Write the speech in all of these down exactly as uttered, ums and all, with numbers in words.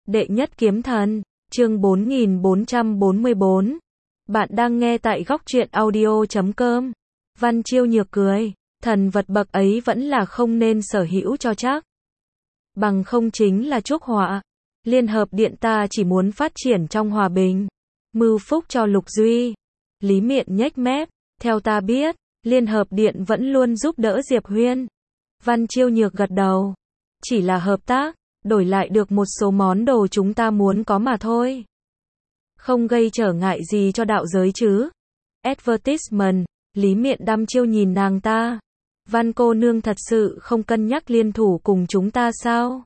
Đệ nhất kiếm thần, chương bốn nghìn bốn trăm bốn mươi bốn. Bạn đang nghe tại góc truyện audio chấm com. Văn Chiêu Nhược cười, thần vật bậc ấy vẫn là không nên sở hữu cho chắc. Bằng không chính là chuốc họa. Liên hợp điện ta chỉ muốn phát triển trong hòa bình, mưu phúc cho Lục Duy. Lý Miện nhếch mép, theo ta biết, Liên hợp điện vẫn luôn giúp đỡ Diệp Huyên. Văn Chiêu Nhược gật đầu, chỉ là hợp tác, đổi lại được một số món đồ chúng ta muốn có mà thôi. Không gây trở ngại gì cho đạo giới chứ. Advertisement, Lý Miện đăm chiêu nhìn nàng ta. Văn cô nương thật sự không cân nhắc liên thủ cùng chúng ta sao?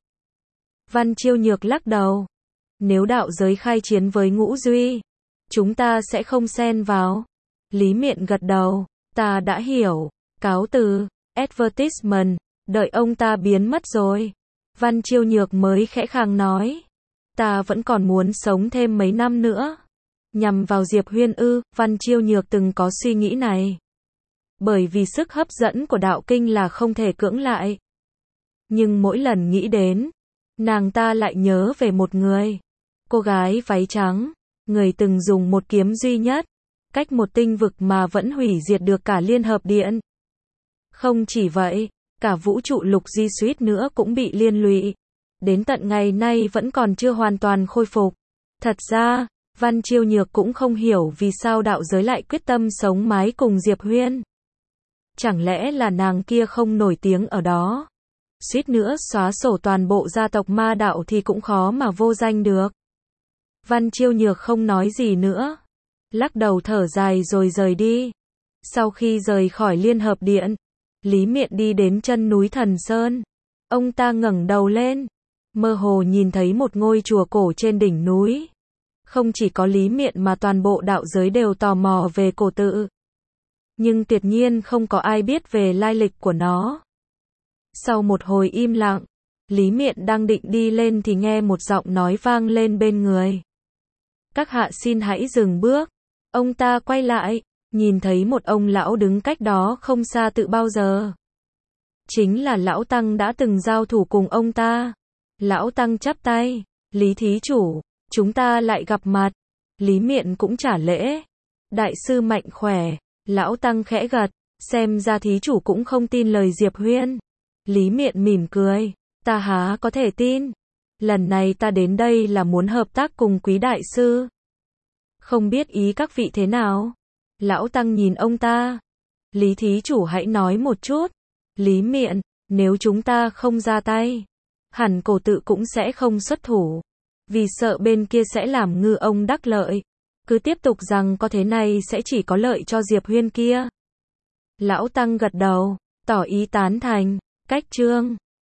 Văn Chiêu Nhược lắc đầu. Nếu đạo giới khai chiến với Ngũ Duy, chúng ta sẽ không xen vào. Lý Miện gật đầu, ta đã hiểu, cáo từ. Advertisement, đợi ông ta biến mất rồi. Văn Chiêu Nhược mới khẽ khàng nói, ta vẫn còn muốn sống thêm mấy năm nữa. Nhằm vào Diệp Huyên ư? Văn Chiêu Nhược từng có suy nghĩ này. Bởi vì sức hấp dẫn của đạo kinh là không thể cưỡng lại. Nhưng mỗi lần nghĩ đến, nàng ta lại nhớ về một người. Cô gái váy trắng, người từng dùng một kiếm duy nhất, cách một tinh vực mà vẫn hủy diệt được cả Liên hợp điện. Không chỉ vậy, cả vũ trụ Lục Di suýt nữa cũng bị liên lụy. Đến tận ngày nay vẫn còn chưa hoàn toàn khôi phục. Thật ra, Văn Chiêu Nhược cũng không hiểu vì sao đạo giới lại quyết tâm sống mái cùng Diệp Huyên. Chẳng lẽ là nàng kia không nổi tiếng ở đó? Suýt nữa xóa sổ toàn bộ gia tộc ma đạo thì cũng khó mà vô danh được. Văn Chiêu Nhược không nói gì nữa, lắc đầu thở dài rồi rời đi. Sau khi rời khỏi Liên hợp điện, Lý Miện đi đến chân núi Thần Sơn. Ông ta ngẩng đầu lên, mơ hồ nhìn thấy một ngôi chùa cổ trên đỉnh núi. Không chỉ có Lý Miện mà toàn bộ đạo giới đều tò mò về cổ tự. Nhưng tuyệt nhiên không có ai biết về lai lịch của nó. Sau một hồi im lặng, Lý Miện đang định đi lên thì nghe một giọng nói vang lên bên người. Các hạ xin hãy dừng bước. Ông ta quay lại, nhìn thấy một ông lão đứng cách đó không xa tự bao giờ. Chính là lão tăng đã từng giao thủ cùng ông ta. Lão tăng chắp tay, Lý thí chủ, chúng ta lại gặp mặt. Lý Miện cũng trả lễ. Đại sư mạnh khỏe. Lão tăng khẽ gật, xem ra thí chủ cũng không tin lời Diệp Huyên. Lý Miện mỉm cười, ta há có thể tin. Lần này ta đến đây là muốn hợp tác cùng quý đại sư. Không biết ý các vị thế nào? Lão tăng nhìn ông ta. Lý thí chủ hãy nói một chút. Lý Miện, nếu chúng ta không ra tay, hẳn cổ tự cũng sẽ không xuất thủ. Vì sợ bên kia sẽ làm ngư ông đắc lợi. Cứ tiếp tục rằng có thế này sẽ chỉ có lợi cho Diệp Huyên kia. Lão tăng gật đầu, tỏ ý tán thành. Cách chương